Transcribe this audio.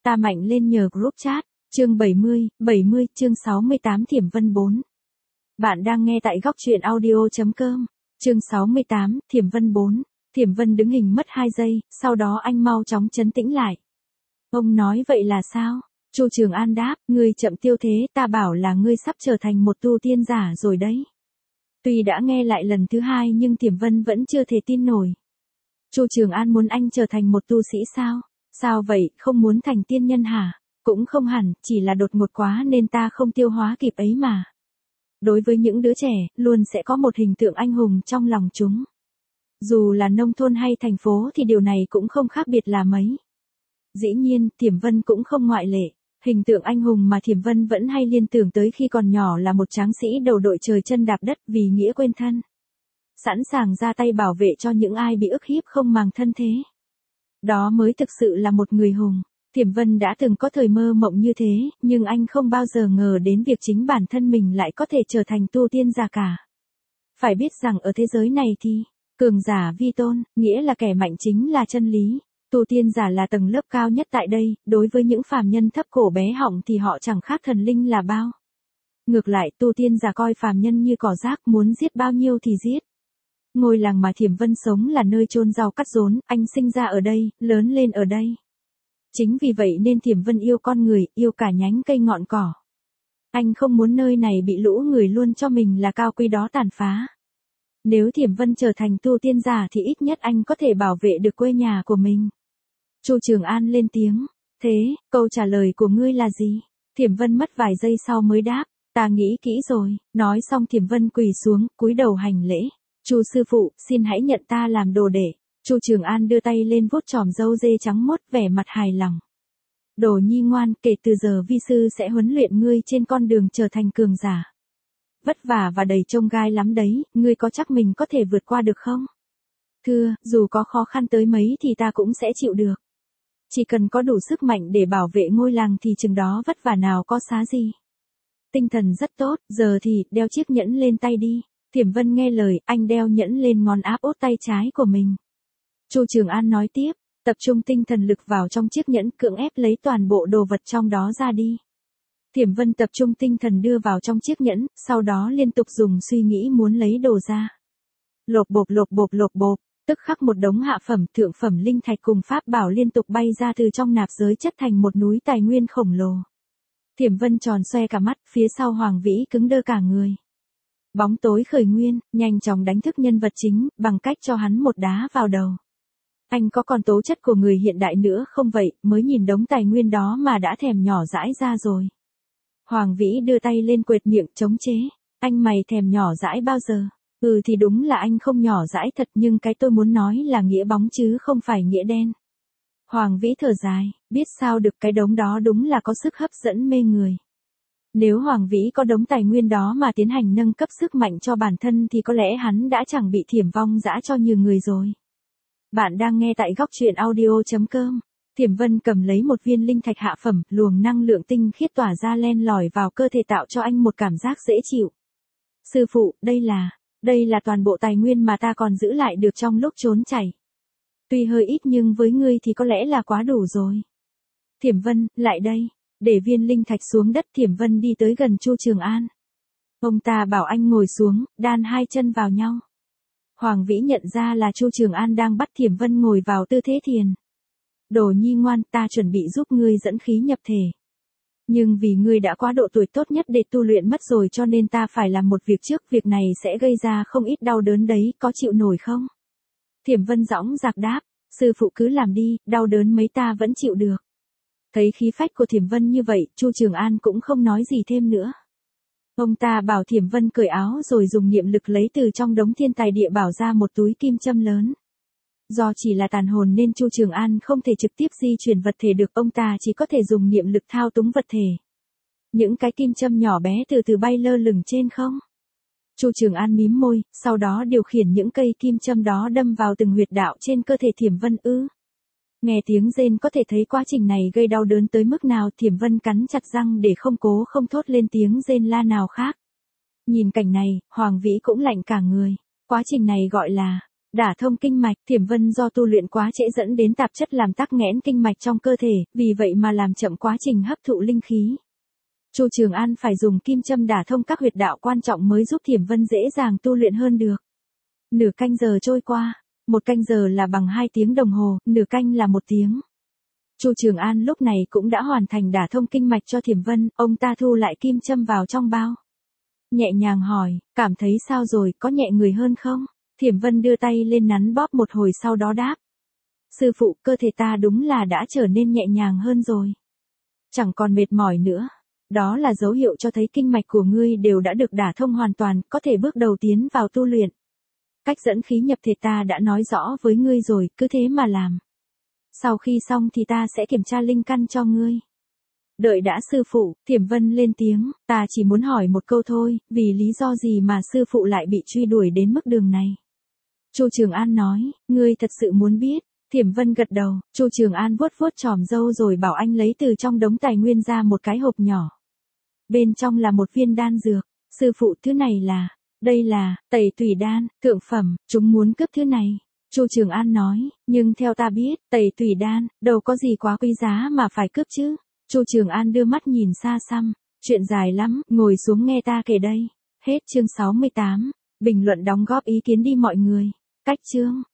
ta mạnh lên nhờ group chat. Chương 70, chương 68 Thiểm Vân 4. Bạn đang nghe tại góc truyện audio.com. Chương 68, Thiểm Vân 4. Thiểm Vân đứng hình mất 2 giây, sau đó anh mau chóng trấn tĩnh lại. Ông nói vậy là sao? Chu Trường An đáp, ngươi chậm tiêu thế, ta bảo là ngươi sắp trở thành một tu tiên giả rồi đấy. Tuy đã nghe lại lần thứ 2 nhưng Thiểm Vân vẫn chưa thể tin nổi. Chu Trường An muốn anh trở thành một tu sĩ sao? Sao vậy, không muốn thành tiên nhân hả? Cũng không hẳn, chỉ là đột ngột quá nên ta không tiêu hóa kịp ấy mà. Đối với những đứa trẻ, luôn sẽ có một hình tượng anh hùng trong lòng chúng. Dù là nông thôn hay thành phố thì điều này cũng không khác biệt là mấy. Dĩ nhiên, Thiểm Vân cũng không ngoại lệ. Hình tượng anh hùng mà Thiểm Vân vẫn hay liên tưởng tới khi còn nhỏ là một tráng sĩ đầu đội trời chân đạp đất vì nghĩa quên thân. Sẵn sàng ra tay bảo vệ cho những ai bị ức hiếp không màng thân thế. Đó mới thực sự là một người hùng. Thiểm Vân đã từng có thời mơ mộng như thế, nhưng anh không bao giờ ngờ đến việc chính bản thân mình lại có thể trở thành tu tiên giả cả. Phải biết rằng ở thế giới này thì, cường giả vi tôn, nghĩa là kẻ mạnh chính là chân lý. Tu tiên giả là tầng lớp cao nhất tại đây, đối với những phàm nhân thấp cổ bé họng thì họ chẳng khác thần linh là bao. Ngược lại, tu tiên giả coi phàm nhân như cỏ rác, muốn giết bao nhiêu thì giết. Ngôi làng mà Thiểm Vân sống là nơi chôn rau cắt rốn, anh sinh ra ở đây, lớn lên ở đây. Chính vì vậy nên Thiểm Vân yêu con người, yêu cả nhánh cây ngọn cỏ. Anh không muốn nơi này bị lũ người luôn cho mình là cao quý đó tàn phá. Nếu Thiểm Vân trở thành tu tiên giả thì ít nhất anh có thể bảo vệ được quê nhà của mình. Chu Trường An lên tiếng. Thế, câu trả lời của ngươi là gì? Thiểm Vân mất vài giây sau mới đáp. Ta nghĩ kỹ rồi. Nói xong Thiểm Vân quỳ xuống, cúi đầu hành lễ. Chu sư phụ, xin hãy nhận ta làm đồ đệ. Chu Trường An đưa tay lên vuốt chòm râu dê trắng mốt vẻ mặt hài lòng. Đồ nhi ngoan, kể từ giờ vi sư sẽ huấn luyện ngươi trên con đường trở thành cường giả. Vất vả và đầy chông gai lắm đấy, ngươi có chắc mình có thể vượt qua được không? Thưa, dù có khó khăn tới mấy thì ta cũng sẽ chịu được. Chỉ cần có đủ sức mạnh để bảo vệ ngôi làng thì chừng đó vất vả nào có xá gì. Tinh thần rất tốt, giờ thì đeo chiếc nhẫn lên tay đi. Thiểm Vân nghe lời, anh đeo nhẫn lên ngón áp út tay trái của mình. Chu Trường An nói tiếp, tập trung tinh thần lực vào trong chiếc nhẫn, cưỡng ép lấy toàn bộ đồ vật trong đó ra đi. Thiểm Vân tập trung tinh thần đưa vào trong chiếc nhẫn, sau đó liên tục dùng suy nghĩ muốn lấy đồ ra. Lộp bộp lộp bộp lộp bộp, tức khắc một đống hạ phẩm, thượng phẩm linh thạch cùng pháp bảo liên tục bay ra từ trong nạp giới chất thành một núi tài nguyên khổng lồ. Thiểm Vân tròn xoe cả mắt, phía sau Hoàng Vĩ cứng đơ cả người. Bóng tối khởi nguyên, nhanh chóng đánh thức nhân vật chính, bằng cách cho hắn một đá vào đầu. Anh có còn tố chất của người hiện đại nữa không vậy, mới nhìn đống tài nguyên đó mà đã thèm nhỏ dãi ra rồi. Hoàng Vĩ đưa tay lên quệt miệng chống chế. Anh mày thèm nhỏ dãi bao giờ? Ừ thì đúng là anh không nhỏ dãi thật, nhưng cái tôi muốn nói là nghĩa bóng chứ không phải nghĩa đen. Hoàng Vĩ thở dài, biết sao được, cái đống đó đúng là có sức hấp dẫn mê người. Nếu Hoàng Vĩ có đống tài nguyên đó mà tiến hành nâng cấp sức mạnh cho bản thân thì có lẽ hắn đã chẳng bị Thiểm vong dã cho nhiều người rồi. Bạn đang nghe tại góc truyện audio.com. Thiểm Vân cầm lấy một viên linh thạch hạ phẩm, luồng năng lượng tinh khiết tỏa ra len lỏi vào cơ thể tạo cho anh một cảm giác dễ chịu. Sư phụ, đây là toàn bộ tài nguyên mà ta còn giữ lại được trong lúc trốn chạy. Tuy hơi ít nhưng với ngươi thì có lẽ là quá đủ rồi. Thiểm Vân, lại đây. Để viên linh thạch xuống đất, Thiểm Vân đi tới gần Chu Trường An. Ông ta bảo anh ngồi xuống, đan hai chân vào nhau. Hoàng Vĩ nhận ra là Chu Trường An đang bắt Thiểm Vân ngồi vào tư thế thiền. Đồ nhi ngoan, ta chuẩn bị giúp ngươi dẫn khí nhập thể. Nhưng vì ngươi đã quá độ tuổi tốt nhất để tu luyện mất rồi cho nên ta phải làm một việc trước, việc này sẽ gây ra không ít đau đớn đấy, có chịu nổi không? Thiểm Vân dõng dạc đáp, sư phụ cứ làm đi, đau đớn mấy ta vẫn chịu được. Thấy khí phách của Thiểm Vân như vậy, Chu Trường An cũng không nói gì thêm nữa. Ông ta bảo Thiểm Vân cởi áo rồi dùng niệm lực lấy từ trong đống thiên tài địa bảo ra một túi kim châm lớn. Do chỉ là tàn hồn nên Chu Trường An không thể trực tiếp di chuyển vật thể được, ông ta chỉ có thể dùng niệm lực thao túng vật thể. Những cái kim châm nhỏ bé từ từ bay lơ lửng trên không. Chu Trường An mím môi, sau đó điều khiển những cây kim châm đó đâm vào từng huyệt đạo trên cơ thể Thiểm Vân ư. Nghe tiếng rên có thể thấy quá trình này gây đau đớn tới mức nào. Thiểm Vân cắn chặt răng để không thốt lên tiếng rên la nào khác. Nhìn cảnh này, Hoàng Vĩ cũng lạnh cả người. Quá trình này gọi là Đả thông kinh mạch, Thiểm Vân do tu luyện quá trễ dẫn đến tạp chất làm tắc nghẽn kinh mạch trong cơ thể, vì vậy mà làm chậm quá trình hấp thụ linh khí. Chu Trường An phải dùng kim châm đả thông các huyệt đạo quan trọng mới giúp Thiểm Vân dễ dàng tu luyện hơn được. Nửa canh giờ trôi qua, 1 canh giờ là bằng 2 tiếng đồng hồ, nửa canh là 1 tiếng. Chu Trường An lúc này cũng đã hoàn thành đả thông kinh mạch cho Thiểm Vân, ông ta thu lại kim châm vào trong bao. Nhẹ nhàng hỏi, cảm thấy sao rồi, có nhẹ người hơn không? Thiểm Vân đưa tay lên nắn bóp một hồi sau đó đáp. Sư phụ, cơ thể ta đúng là đã trở nên nhẹ nhàng hơn rồi. Chẳng còn mệt mỏi nữa. Đó là dấu hiệu cho thấy kinh mạch của ngươi đều đã được đả thông hoàn toàn, có thể bước đầu tiến vào tu luyện. Cách dẫn khí nhập thể ta đã nói rõ với ngươi rồi, cứ thế mà làm. Sau khi xong thì ta sẽ kiểm tra linh căn cho ngươi. Đợi đã sư phụ, Thiểm Vân lên tiếng, ta chỉ muốn hỏi một câu thôi, vì lý do gì mà sư phụ lại bị truy đuổi đến mức đường này? Chu Trường An nói, ngươi thật sự muốn biết. Thiểm Vân gật đầu, Chu Trường An vuốt vuốt chòm râu rồi bảo anh lấy từ trong đống tài nguyên ra một cái hộp nhỏ. Bên trong là một viên đan dược. Sư phụ, thứ này là, đây là, tẩy tủy đan, thượng phẩm, chúng muốn cướp thứ này. Chu Trường An nói, nhưng theo ta biết, tẩy tủy đan, đâu có gì quá quý giá mà phải cướp chứ. Chu Trường An đưa mắt nhìn xa xăm, chuyện dài lắm, ngồi xuống nghe ta kể đây. Hết chương 68, bình luận đóng góp ý kiến đi mọi người. Cách chương.